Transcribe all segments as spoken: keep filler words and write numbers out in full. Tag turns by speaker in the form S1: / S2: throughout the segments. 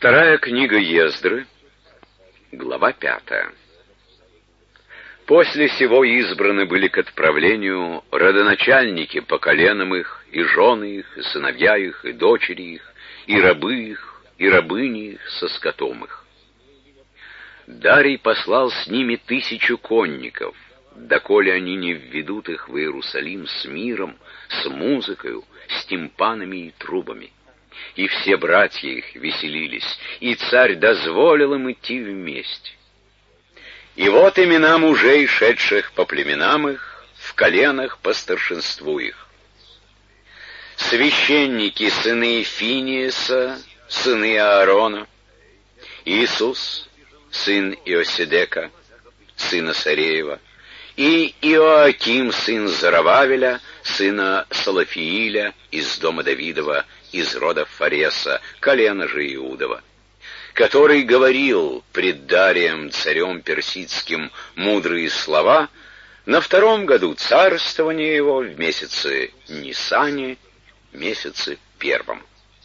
S1: Вторая книга Ездры, глава пятая. После сего избраны были к отправлению родоначальники по коленам их, и жены их, и сыновья их, и дочери их, и рабы их, и рабыни их со скотом их. Дарий послал с ними тысячу конников, доколе они не введут их в Иерусалим с миром, с музыкою, с тимпанами и трубами. И все братья их веселились, и царь дозволил им идти вместе. И вот имена мужей, шедших по племенам их, в коленах по старшинству их. Священники, сыны Финиеса, сыны Аарона, Иисус, сын Иосидека, сына Сареева, и Иоаким, сын Зарававеля, сына Салафииля, из дома Давидова, из рода Фареса, колена же Иудова, который говорил пред Дарием, царем персидским, мудрые слова на втором году царствования его, в месяце Нисане, месяце первом.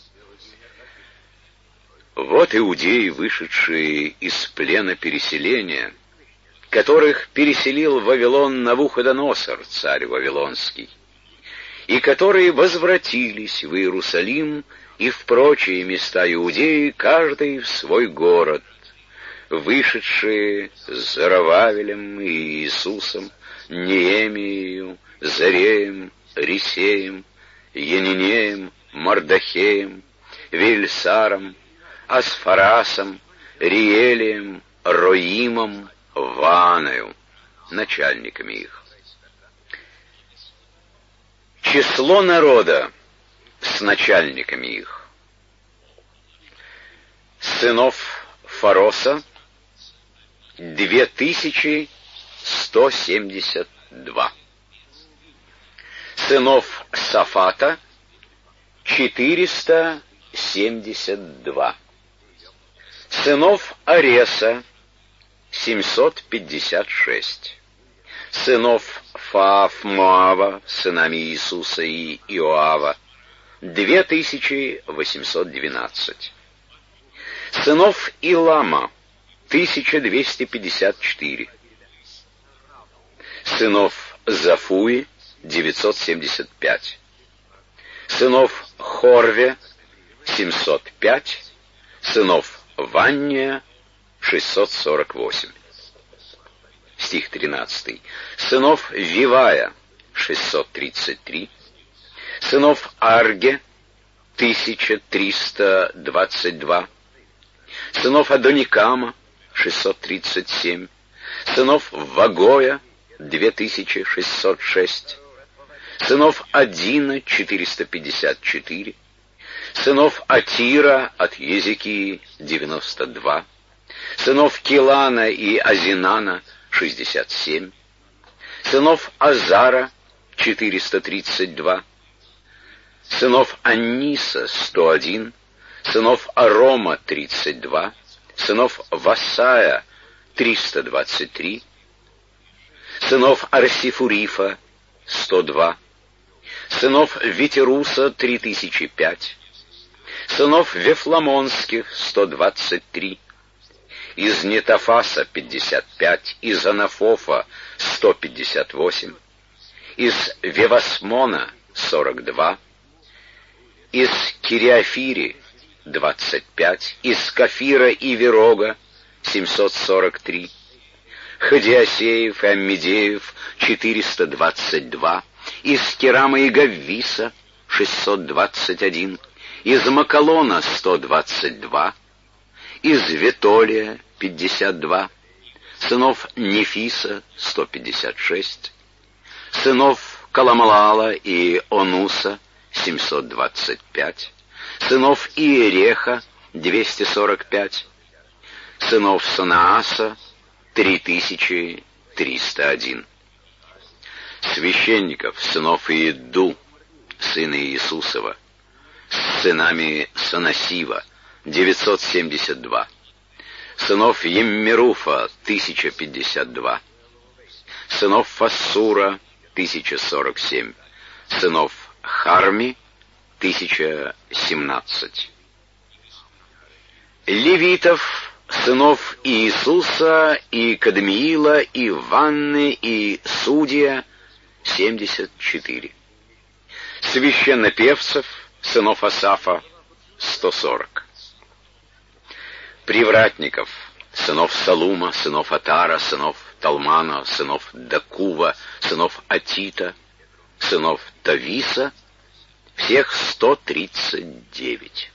S1: Вот иудеи, вышедшие из плена переселения, которых переселил в Вавилон Навуходоносор, царь Вавилонский, и которые возвратились в Иерусалим и в прочие места Иудеи, каждый в свой город, вышедшие с Зарававелем и Иисусом, Неемией, Зареем, Рисеем, Янинеем, Мардахеем, Вильсаром, Асфарасом, Риелием, Роимом, Вааною, начальниками их. Число народа с начальниками их. Сынов Фароса две тысячи сто семьдесят два. Сынов Сафата четыреста семьдесят два. Сынов Ареса семьсот пятьдесят шесть. Сынов Фаав Моава, сынами Иисуса и Иоава, две тысячи восемьсот двенадцать. Сынов Илама, тысяча двести пятьдесят четыре. Сынов Зафуи, девятьсот семьдесят пять. Сынов Хорве, семьсот пять. Сынов Ванния, шестьсот сорок восемь. Стих тринадцатый. Сынов Вивая, шестьсот тридцать три. Сынов Арге, тысяча триста двадцать два. Сынов Адоникама, шестьсот тридцать семь. Сынов Вагоя, две тысячи шестьсот шесть. Сынов Адина, четыреста пятьдесят четыре. Сынов Атира от Езекии, девяносто два. Сынов Килана и Азинана, шестьдесят семь. Сынов Азара, четыреста тридцать два. Сынов Анниса, сто один. Сынов Арома, тридцать два. Сынов Васая, триста двадцать три. Сынов Арсифурифа, сто два. Сынов Ветеруса, три тысячи пять. Сынов Вефламонских, сто двадцать три. Из Нетофаса, пятьдесят пять. Из Анафофа, сто пятьдесят восемь. Из Вевасмона, сорок два. Из Кириафири, двадцать пять. Из Кафира и Верога, семьсот сорок три. Ходиасеев и Аммидеев, четыреста двадцать два. Из Керама и Гаввиса, шестьсот двадцать один. Из Макалона, сто двадцать два. Из Ветолия, пятьдесят два. Сынов Нефиса, сто пятьдесят шесть. Сынов Каламалала и Онуса, семьсот двадцать пять. Сынов Иереха, двести сорок пять. Сынов Санааса, три тысячи триста один. Священников, сынов Иеду, сына Иисусова, с сынами Санасива, девятьсот семьдесят два. Сынов Еммеруфа, тысяча пятьдесят два. Сынов Фассура, тысяча сорок семь. Сынов Харми, тысяча семнадцать. левитов, сынов Иисуса, и Кадмиила, и Ванны, и Судия, семьдесят четыре. Священнопевцев, сынов Асафа, сто сорок. Привратников, сынов Салума, сынов Атара, сынов Талмана, сынов Дакува, сынов Атита, сынов Тависа, всех сто тридцать девять.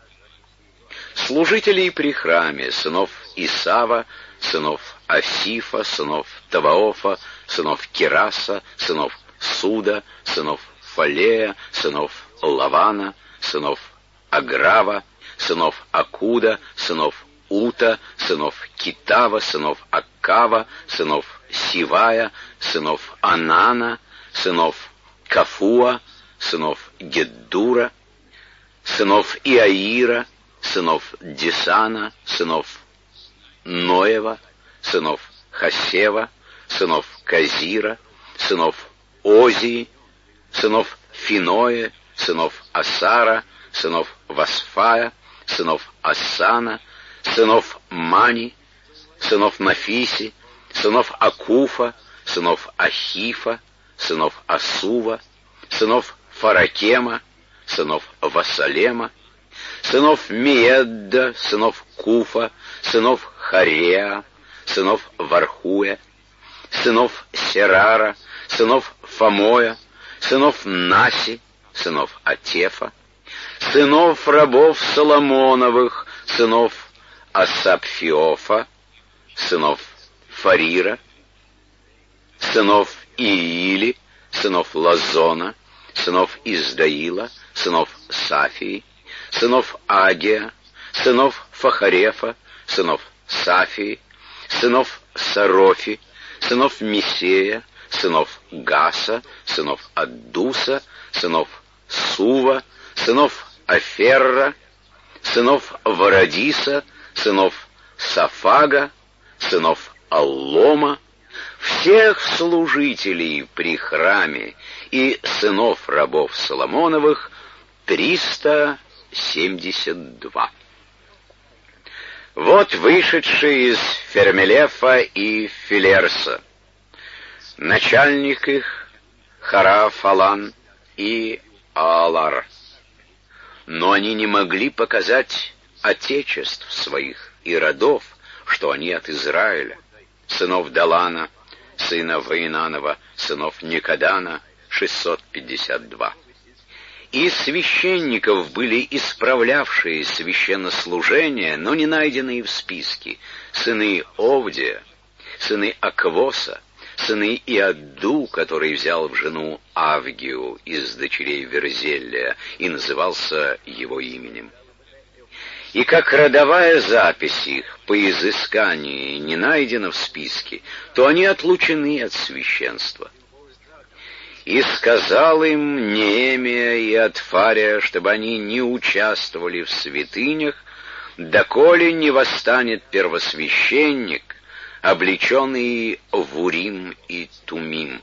S1: Служителей при храме, сынов Исава, сынов Асифа, сынов Таваофа, сынов Кераса, сынов Суда, сынов Фалея, сынов Лавана, сынов Аграва, сынов Акуда, сынов Ута, сынов Китава, сынов Аккава, сынов Сивая, сынов Анана, сынов Кафуа, сынов Геддура, сынов Иаира, сынов Дисана, сынов Ноева, сынов Хасева, сынов Казира, сынов Озии, сынов Финоя, сынов Асара, сынов Васфая, сынов Ассана, сынов Мани, сынов Нафиси, сынов Акуфа, сынов Ахифа, сынов Асува, сынов Фаракема, сынов Васалема, сынов Миедда, сынов Куфа, сынов Хареа, сынов Вархуя, сынов Серара, сынов Фамоя, сынов Наси, сынов Атефа, сынов рабов Соломоновых, сынов Асапфиофа, сынов Фарира, сынов Иили, сынов Лазона, сынов Издаила, сынов Сафии, сынов Агия, сынов Фахарефа, сынов Сафии, сынов Сарофи, сынов Мисея, сынов Гаса, сынов Аддуса, сынов Сува, сынов Аферра, сынов Варадиса, сынов Сафага, сынов Аллома, всех служителей при храме и сынов рабов Соломоновых триста семьдесят два. Вот вышедшие из Фермелефа и Филерса, начальник их Харафалан и Аалар. Но они не могли показать отечеств своих и родов, что они от Израиля, сынов Далана, сына Ваинанова, сынов Никодана, шестьсот пятьдесят два. Из священников были исправлявшие священнослужение, но не найденные в списке, сыны Овдия, сыны Аквоса, сыны Иадду, который взял в жену Авгию из дочерей Верзелия и назывался его именем. И как родовая запись их по изыскании не найдена в списке, то они отлучены от священства. И сказал им Неемия и Атфария, чтобы они не участвовали в святынях, доколе не восстанет первосвященник, облеченный в Урим и Тумим.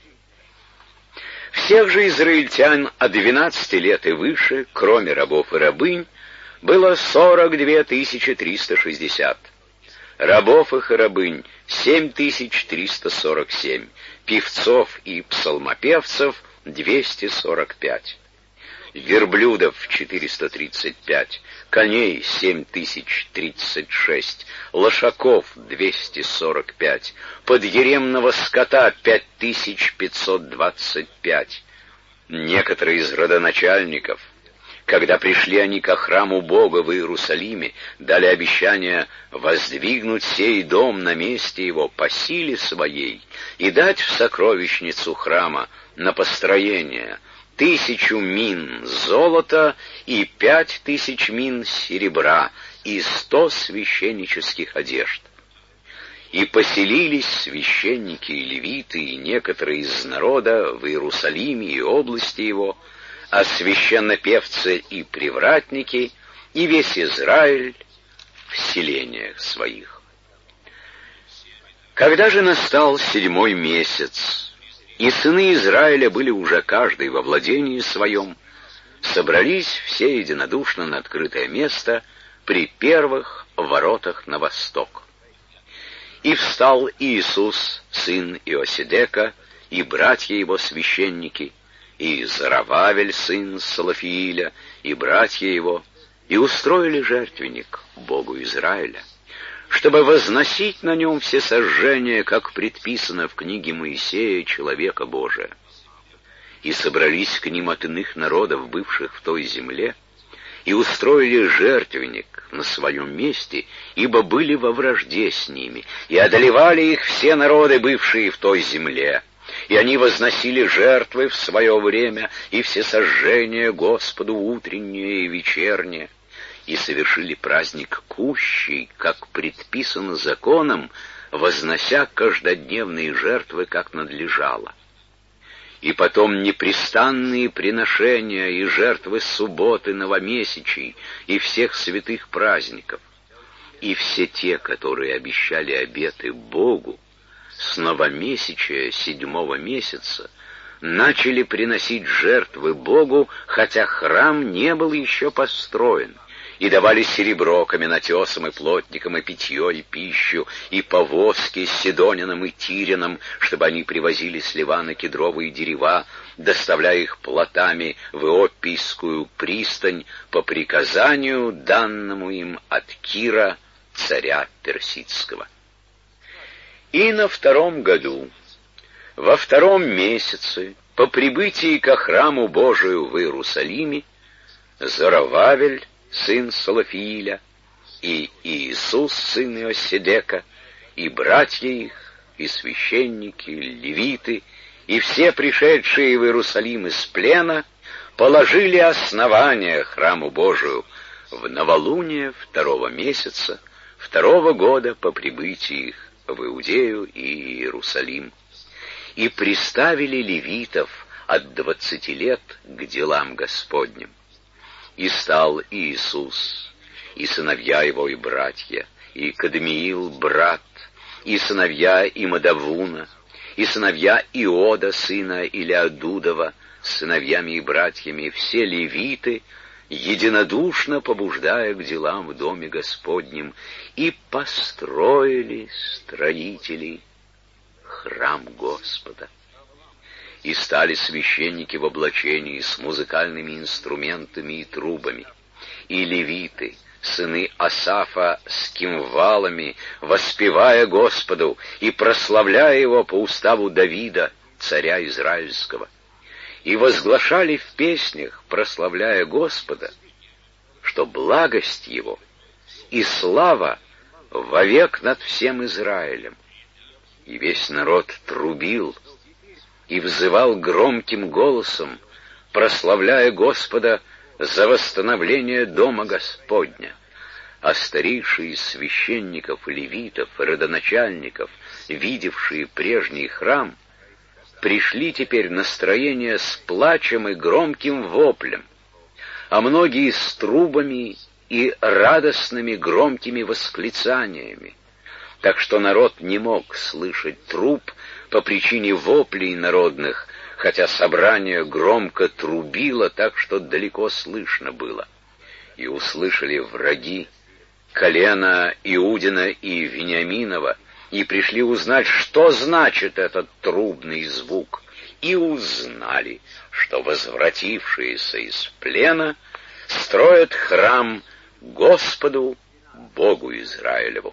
S1: Всех же израильтян от двенадцати лет и выше, кроме рабов и рабынь, было сорок две тысячи триста шестьдесят. Рабов их и рабынь семь тысяч триста сорок семь, певцов и псалмопевцев двести сорок пять, верблюдов четыреста тридцать пять, коней семь тысяч тридцать шесть, лошаков двести сорок пять, подъеремного скота пять тысяч пятьсот двадцать пять. Некоторые из родоначальников, когда пришли они ко храму Бога в Иерусалиме, дали обещание воздвигнуть сей дом на месте его по силе своей и дать в сокровищницу храма на построение тысячу мин золота и пять тысяч мин серебра и сто священнических одежд. И поселились священники и левиты и некоторые из народа в Иерусалиме и области его, а священнопевцы и привратники, и весь Израиль в селениях своих. Когда же настал седьмой месяц, и сыны Израиля были уже каждый во владении своем, собрались все единодушно на открытое место при первых воротах на восток. И встал Иисус, сын Иосидека, и братья его священники, и Зарававель, сын Салафииля, и братья его, и устроили жертвенник Богу Израиля, чтобы возносить на нем все сожжения, как предписано в книге Моисея, человека Божия. И собрались к ним от иных народов, бывших в той земле, и устроили жертвенник на своем месте, ибо были во вражде с ними, и одолевали их все народы, бывшие в той земле. И они возносили жертвы в свое время, и все сожжения Господу утреннее и вечернее, и совершили праздник кущий, как предписано законом, вознося каждодневные жертвы, как надлежало. И потом непрестанные приношения и жертвы субботы, новомесячий и всех святых праздников. И все те, которые обещали обеты Богу, с новомесячия седьмого месяца начали приносить жертвы Богу, хотя храм не был еще построен, и давали серебро каменотесам и плотникам, и питье, и пищу, и повозки с Сидонянам и Тирянам, чтобы они привозили с Ливана кедровые дерева, доставляя их плотами в Иоппийскую пристань по приказанию, данному им от Кира, царя персидского. И на втором году, во втором месяце, по прибытии ко храму Божию в Иерусалиме, Зарававель, сын Салафииля, и Иисус, сын Иосидека, и братья их, и священники, и левиты, и все пришедшие в Иерусалим из плена, положили основание храму Божию в новолуние второго месяца, второго года по прибытии их в Иудею и Иерусалим, и приставили левитов от двадцати лет к делам Господним. И стал Иисус, и сыновья его, и братья, и Кадмиил, брат, и сыновья Имадавуна, и сыновья Иода, сына Илиадудова, с сыновьями и братьями, все левиты, единодушно побуждая к делам в доме Господнем, и построили строители храм Господа. И стали священники в облачении с музыкальными инструментами и трубами, и левиты, сыны Асафа, с кимвалами, воспевая Господу и прославляя Его по уставу Давида, царя израильского, и возглашали в песнях, прославляя Господа, что благость Его и слава вовек над всем Израилем. И весь народ трубил и взывал громким голосом, прославляя Господа за восстановление дома Господня. А старейшие из священников, левитов, родоначальников, видевшие прежний храм, пришли теперь на строение с плачем и громким воплем, а многие с трубами и радостными громкими восклицаниями, так что народ не мог слышать труб по причине воплей народных, хотя собрание громко трубило так, что далеко слышно было. И услышали враги колена Иудина и Вениаминова, и пришли узнать, что значит этот трубный звук, и узнали, что возвратившиеся из плена строят храм Господу, Богу Израилеву.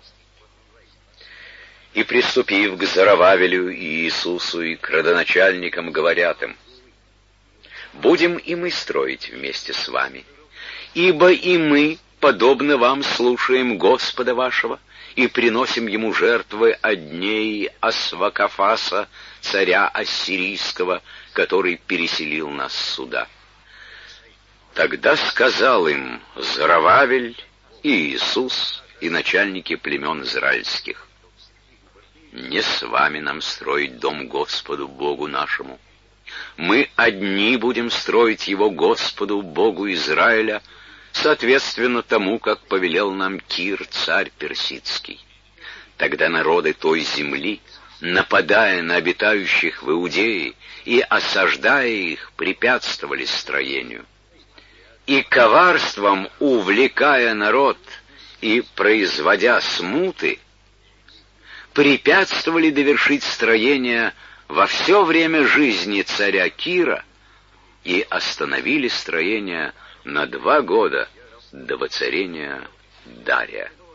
S1: И, приступив к Зарававелю и Иисусу и к родоначальникам, говорят им: «Будем и мы строить вместе с вами, ибо и мы, подобно вам, слушаем Господа вашего и приносим ему жертвы от дней Асвакафаса, царя Ассирийского, который переселил нас сюда». Тогда сказал им Зарававель и Иисус и начальники племен израильских: «Не с вами нам строить дом Господу Богу нашему. Мы одни будем строить его Господу Богу Израиля, соответственно тому, как повелел нам Кир, царь персидский». Тогда народы той земли, нападая на обитающих в Иудее и осаждая их, препятствовали строению. И коварством увлекая народ и, производя смуты, препятствовали довершить строение во все время жизни царя Кира и остановили строение на два года до воцарения Дария.